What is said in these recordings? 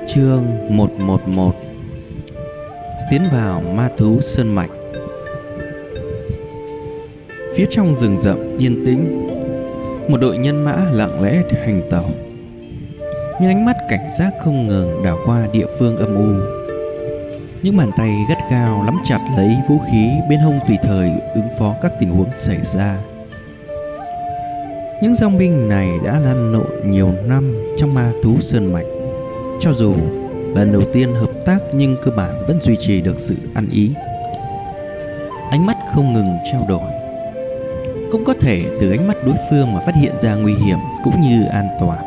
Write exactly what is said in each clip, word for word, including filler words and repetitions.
Chương một một một. Tiến vào ma thú sơn mạch. Phía trong rừng rậm yên tĩnh, một đội nhân mã lặng lẽ hành tẩu, nhưng ánh mắt cảnh giác không ngừng đảo qua địa phương âm u. Những bàn tay gắt gao nắm chặt lấy vũ khí bên hông, tùy thời ứng phó các tình huống xảy ra. Những dòng binh này đã lăn lộn nhiều năm trong ma thú sơn mạch. Cho dù lần đầu tiên hợp tác nhưng cơ bản vẫn duy trì được sự ăn ý. Ánh mắt không ngừng trao đổi. Cũng có thể từ ánh mắt đối phương mà phát hiện ra nguy hiểm cũng như an toàn.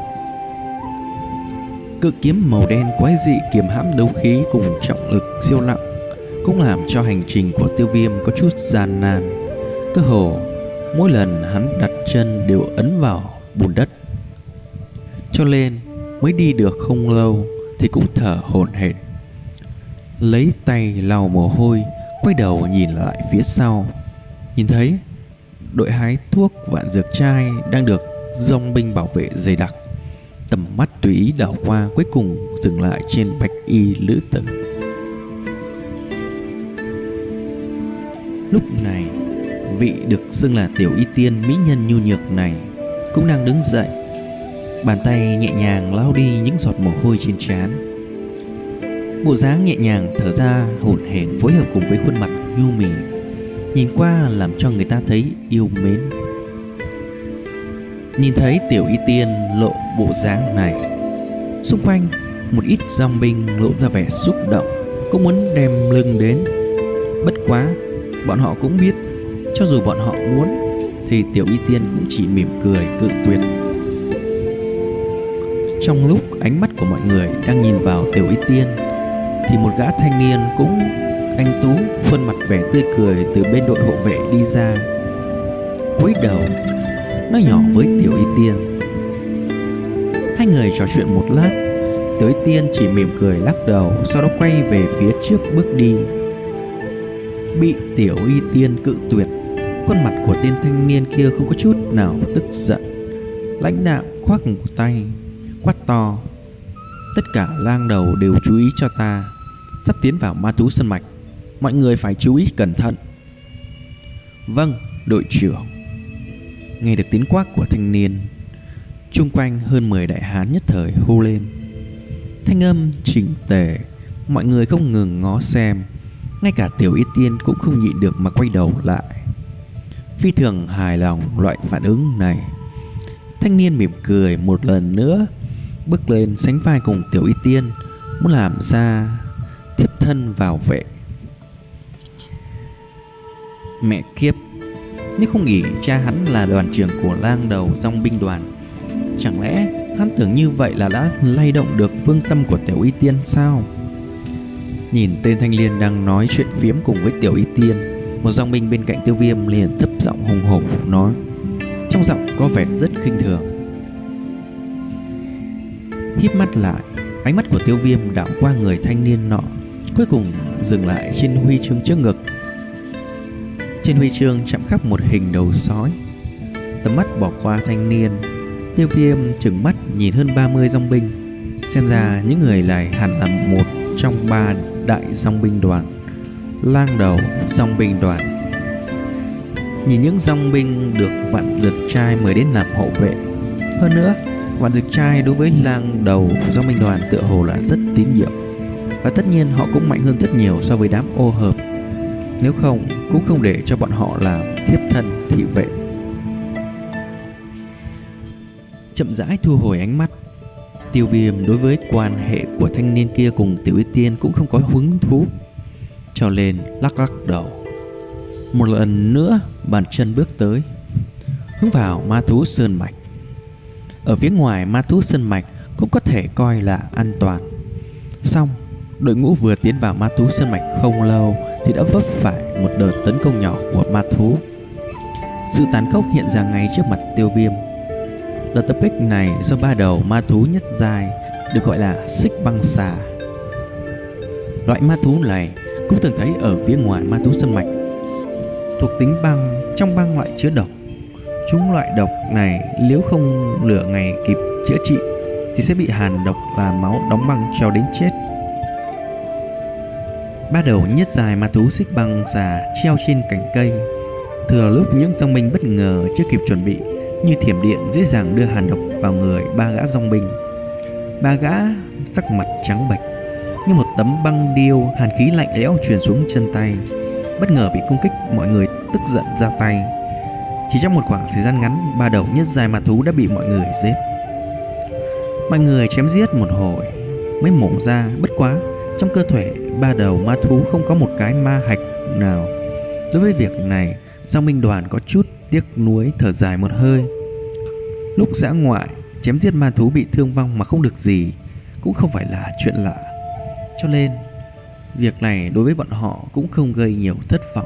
Cự kiếm màu đen quái dị kiềm hãm đấu khí cùng trọng lực siêu nặng cũng làm cho hành trình của Tiêu Viêm có chút gian nan. Cơ hồ mỗi lần hắn đặt chân đều ấn vào bùn đất, cho nên mới đi được không lâu thì cũng thở hổn hển. Lấy tay lau mồ hôi, quay đầu nhìn lại phía sau, nhìn thấy đội hái thuốc vạn dược trai đang được dòng binh bảo vệ dày đặc. Tầm mắt tùy ý đảo qua, cuối cùng dừng lại trên bạch y lữ tử. Lúc này, vị được xưng là tiểu y tiên mỹ nhân nhu nhược này cũng đang đứng dậy, bàn tay nhẹ nhàng lau đi những giọt mồ hôi trên trán. Bộ dáng nhẹ nhàng thở ra hổn hển phối hợp cùng với khuôn mặt nhu mì, nhìn qua làm cho người ta thấy yêu mến. Nhìn thấy tiểu y tiên lộ bộ dáng này, xung quanh một ít dòng binh lộ ra vẻ xúc động, cũng muốn đem lưng đến. Bất quá bọn họ cũng biết, cho dù bọn họ muốn thì tiểu y tiên cũng chỉ mỉm cười cự tuyệt. Trong lúc ánh mắt của mọi người đang nhìn vào tiểu y tiên thì một gã thanh niên cũng anh tú, khuôn mặt vẻ tươi cười từ bên đội hộ vệ đi ra, cúi đầu nói nhỏ với tiểu y tiên. Hai người trò chuyện một lát, tiểu y tiên chỉ mỉm cười lắc đầu, sau đó quay về phía trước bước đi. Bị tiểu y tiên cự tuyệt, khuôn mặt của tên thanh niên kia không có chút nào tức giận, lãnh đạm khoác một tay quát to: tất cả lang đầu đều chú ý cho ta, sắp tiến vào ma thú sơn mạch, mọi người phải chú ý cẩn thận. Vâng, đội trưởng. Nghe được tiếng quát của thanh niên, chung quanh hơn mười đại hán nhất thời hô lên. Thanh âm chỉnh tề, mọi người không ngừng ngó xem, ngay cả tiểu y tiên cũng không nhịn được mà quay đầu lại, phi thường hài lòng loại phản ứng này. Thanh niên mỉm cười một lần nữa, bước lên sánh vai cùng tiểu y tiên, muốn làm ra thiếp thân bảo vệ. Mẹ kiếp, nhưng không nghĩ cha hắn là đoàn trưởng của lang đầu dòng binh đoàn. Chẳng lẽ hắn tưởng như vậy là đã lay động được phương tâm của tiểu y tiên sao? Nhìn tên thanh niên đang nói chuyện phiếm cùng với tiểu y tiên, một dòng binh bên cạnh Tiêu Viêm liền thấp giọng hùng hổ nói, trong giọng có vẻ rất khinh thường. Híp mắt lại, ánh mắt của Tiêu Viêm đảo qua người thanh niên nọ, cuối cùng dừng lại trên huy chương trước ngực. Trên huy chương chạm khắc một hình đầu sói. Tầm mắt bỏ qua thanh niên, Tiêu Viêm trừng mắt nhìn hơn ba mươi dòng binh. Xem ra những người này hẳn là một trong ba đại dòng binh đoàn, lang đầu dòng binh đoàn. Nhìn những dòng binh được vạn dược trai mời đến làm hộ vệ. Hơn nữa, vạn dược trai đối với lang đầu dòng binh đoàn tựa hồ là rất tín nhiệm, và tất nhiên họ cũng mạnh hơn rất nhiều so với đám ô hợp. Nếu không cũng không để cho bọn họ làm thiếp thân thị vệ. Chậm rãi thu hồi ánh mắt, Tiêu Viêm đối với quan hệ của thanh niên kia cùng tiểu y tiên cũng không có hứng thú, cho nên lắc lắc đầu. Một lần nữa bàn chân bước tới, hướng vào ma thú sơn mạch. Ở phía ngoài ma thú sơn mạch cũng có thể coi là an toàn. Xong, đội ngũ vừa tiến vào ma thú sơn mạch không lâu thì đã vấp phải một đợt tấn công nhỏ của ma thú. Sự tàn khốc hiện ra ngay trước mặt Tiêu Viêm. Đợt tập kích này do ba đầu ma thú nhất giai, được gọi là xích băng xà. Loại ma thú này cũng thường thấy ở phía ngoài ma thú sơn mạch. Thuộc tính băng, trong băng loại chứa độc. Chúng loại độc này nếu không lửa ngày kịp chữa trị thì sẽ bị hàn độc làm máu đóng băng cho đến chết. Ba đầu nhất dài ma thú xích băng xà treo trên cành cây. Thừa lúc những dòng binh bất ngờ chưa kịp chuẩn bị, như thiểm điện dễ dàng đưa hàn độc vào người ba gã dòng binh. Ba gã sắc mặt trắng bệch như một tấm băng điêu, hàn khí lạnh lẽo truyền xuống chân tay. Bất ngờ bị công kích, mọi người tức giận ra tay. Chỉ trong một khoảng thời gian ngắn, ba đầu nhất dài ma thú đã bị mọi người giết. Mọi người chém giết một hồi mới mổ ra. Bất quá trong cơ thể ba đầu ma thú không có một cái ma hạch nào. Đối với việc này, dòng binh đoàn có chút tiếc nuối, thở dài một hơi. Lúc dã ngoại chém giết ma thú bị thương vong mà không được gì cũng không phải là chuyện lạ, cho nên việc này đối với bọn họ cũng không gây nhiều thất vọng.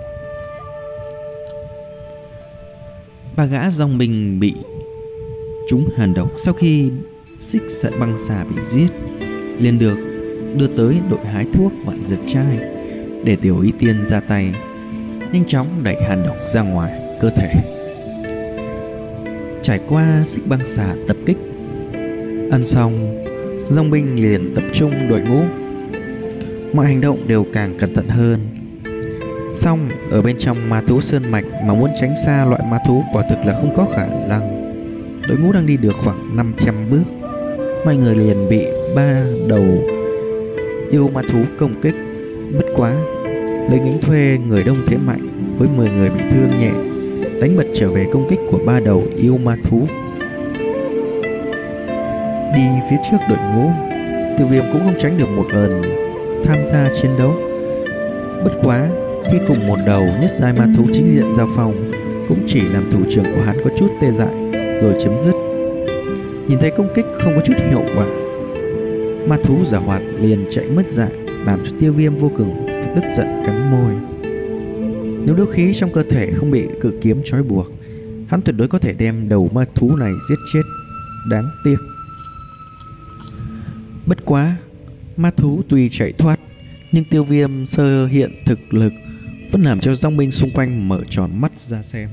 Ba gã dòng binh bị trúng hàn độc sau khi xích sợi băng xà bị giết liền được đưa tới đội hái thuốc vạn dược trai để Tiểu Y Tiên ra tay nhanh chóng đẩy hàn độc ra ngoài cơ thể. Trải qua xích băng xà tập kích, ăn xong, dòng binh liền tập trung đội ngũ. Mọi hành động đều càng cẩn thận hơn. Xong ở bên trong ma thú sơn mạch mà muốn tránh xa loại ma thú quả thực là không có khả năng. Đội ngũ đang đi được khoảng năm trăm bước, mọi người liền bị ba đầu yêu ma thú công kích. Bất quá lính đánh thuê người đông thế mạnh với mười người bị thương nhẹ đánh bật trở về công kích của ba đầu yêu ma thú. Đi phía trước đội ngũ, Tiêu Viêm cũng không tránh được một lần tham gia chiến đấu. Bất quá khi cùng một đầu nhất giai ma thú chính diện giao phong, cũng chỉ làm thủ trưởng của hắn có chút tê dại rồi chấm dứt. Nhìn thấy công kích không có chút hiệu quả, ma thú giảo hoạt liền chạy mất dại, làm cho Tiêu Viêm vô cùng tức giận cắn môi. Nếu đấu khí trong cơ thể không bị cự kiếm trói buộc, hắn tuyệt đối có thể đem đầu ma thú này giết chết. Đáng tiếc. Bất quá ma thú tuy chạy thoát, nhưng Tiêu Viêm sơ hiện thực lực vẫn làm cho dòng binh xung quanh mở tròn mắt ra xem.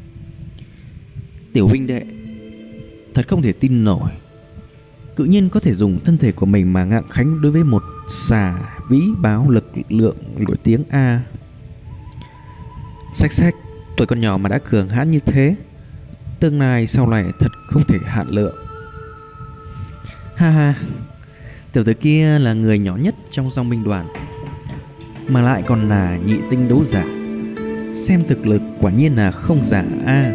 Tiểu huynh đệ, thật không thể tin nổi, cự nhiên có thể dùng thân thể của mình mà ngạng khánh đối với một xà vĩ báo lực lượng nổi tiếng a. Xách xách, tuổi còn nhỏ mà đã cường hãn như thế, tương lai sau này thật không thể hạn lượng. Ha ha, tiểu tử kia là người nhỏ nhất trong dòng binh đoàn, mà lại còn là nhị tinh đấu giả, xem thực lực quả nhiên là không giả a. À.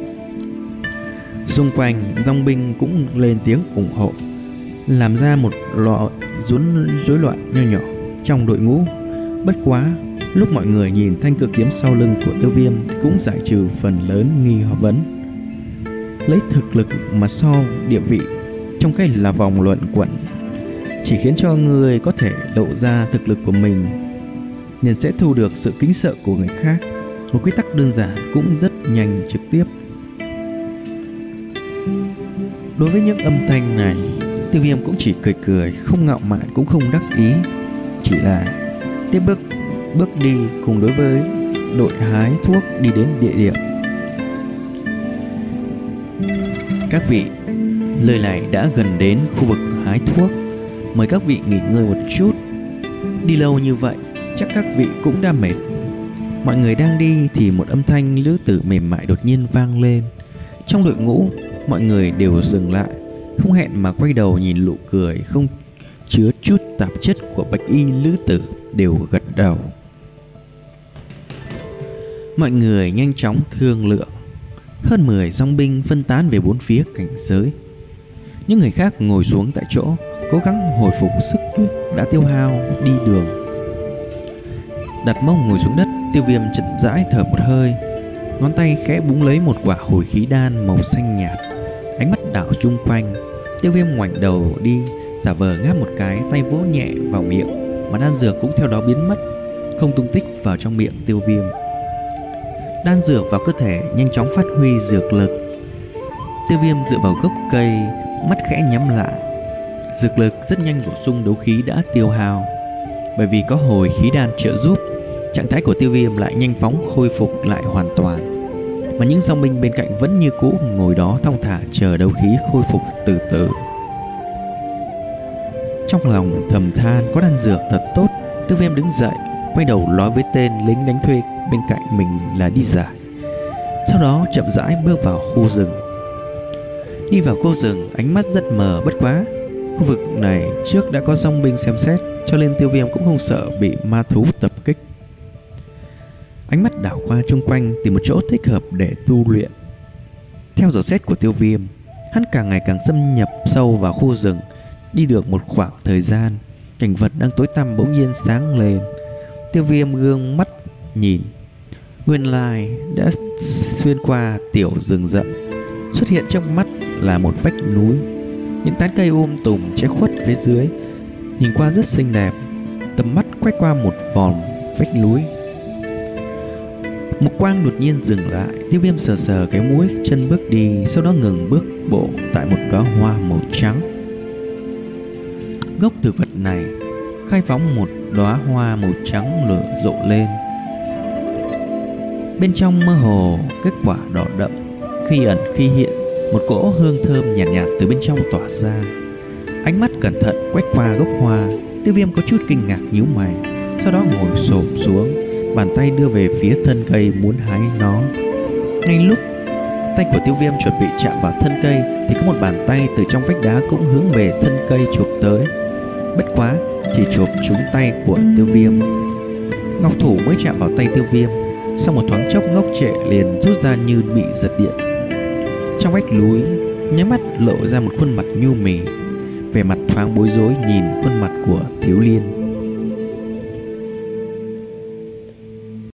Xung quanh dòng binh cũng lên tiếng ủng hộ, làm ra một lọ rốn rối loạn nho nhỏ trong đội ngũ. Bất quá lúc mọi người nhìn thanh cự kiếm sau lưng của Tiêu Viêm thì cũng giải trừ phần lớn nghi vấn. Lấy thực lực mà so địa vị trong cái là vòng luận quẩn chỉ khiến cho người có thể lộ ra thực lực của mình nên sẽ thu được sự kính sợ của người khác. Một quy tắc đơn giản cũng rất nhanh trực tiếp. Đối với những âm thanh này, Tiêu Viêm cũng chỉ cười cười, không ngạo mạn cũng không đắc ý, chỉ là tiếp bước bước đi cùng đối với đội hái thuốc đi đến địa điểm. Các vị, nơi này đã gần đến khu vực hái thuốc, mời các vị nghỉ ngơi một chút. Đi lâu như vậy chắc các vị cũng đã mệt. Mọi người đang đi thì một âm thanh nữ tử mềm mại đột nhiên vang lên. Trong đội ngũ mọi người đều dừng lại, không hẹn mà quay đầu nhìn nụ cười không chứa chút tạp chất của bạch y nữ tử, đều gật đầu. Mọi người nhanh chóng thương lượng. Hơn mười dòng binh phân tán về bốn phía cảnh giới. Những người khác ngồi xuống tại chỗ, cố gắng hồi phục sức lực đã tiêu hao đi đường. Đặt mông ngồi xuống đất, Tiêu Viêm chậm rãi thở một hơi, ngón tay khẽ búng lấy một quả hồi khí đan màu xanh nhạt. Ánh mắt đảo chung quanh, Tiêu Viêm ngoảnh đầu đi, giả vờ ngáp một cái, tay vỗ nhẹ vào miệng, mà đan dược cũng theo đó biến mất, không tung tích vào trong miệng Tiêu Viêm. Đan dược vào cơ thể nhanh chóng phát huy dược lực. Tiêu Viêm dựa vào gốc cây, mắt khẽ nhắm lại. Dược lực rất nhanh bổ sung đấu khí đã tiêu hao. Bởi vì có hồi khí đan trợ giúp, trạng thái của Tiêu Viêm lại nhanh chóng khôi phục lại hoàn toàn. Mà những dòng binh bên cạnh vẫn như cũ ngồi đó thong thả chờ đấu khí khôi phục từ từ. Trong lòng thầm than có đan dược thật tốt, Tiêu Viêm đứng dậy, quay đầu nói với tên lính đánh thuê bên cạnh mình là đi giải. Sau đó chậm rãi bước vào khu rừng. Đi vào khu rừng, ánh mắt rất mờ, bất quá khu vực này trước đã có dòng binh xem xét, cho nên Tiêu Viêm cũng không sợ bị ma thú tập kích. Ánh mắt đảo qua chung quanh tìm một chỗ thích hợp để tu luyện. Theo dõi xét của Tiêu Viêm, hắn càng ngày càng xâm nhập sâu vào khu rừng. Đi được một khoảng thời gian, cảnh vật đang tối tăm bỗng nhiên sáng lên. Tiêu Viêm gương mắt nhìn, nguyên lai đã xuyên qua tiểu rừng rậm. Xuất hiện trong mắt là một vách núi, những tán cây um tùm che khuất phía dưới, nhìn qua rất xinh đẹp. Tầm mắt quét qua một vòng vách núi, một quang đột nhiên dừng lại. Tiêu Viêm sờ sờ cái mũi, chân bước đi, sau đó ngừng bước bộ tại một đóa hoa màu trắng. Gốc thực vật này khai phóng một đóa hoa màu trắng lửa rộ lên, bên trong mơ hồ kết quả đỏ đậm, khi ẩn khi hiện. Một cỗ hương thơm nhạt nhạt từ bên trong tỏa ra. Ánh mắt cẩn thận quét qua gốc hoa, Tiêu Viêm có chút kinh ngạc nhíu mày, sau đó ngồi xổm xuống, bàn tay đưa về phía thân cây muốn hái nó. Ngay lúc tay của Tiêu Viêm chuẩn bị chạm vào thân cây thì có một bàn tay từ trong vách đá cũng hướng về thân cây chụp tới. Bất quá chỉ chụp trúng tay của Tiêu Viêm. Ngọc thủ mới chạm vào tay Tiêu Viêm, sau một thoáng chốc ngốc trệ liền rút ra như bị giật điện. Trong vách núi nháy mắt lộ ra một khuôn mặt nhu mì, vẻ mặt thoáng bối rối nhìn khuôn mặt của thiếu niên.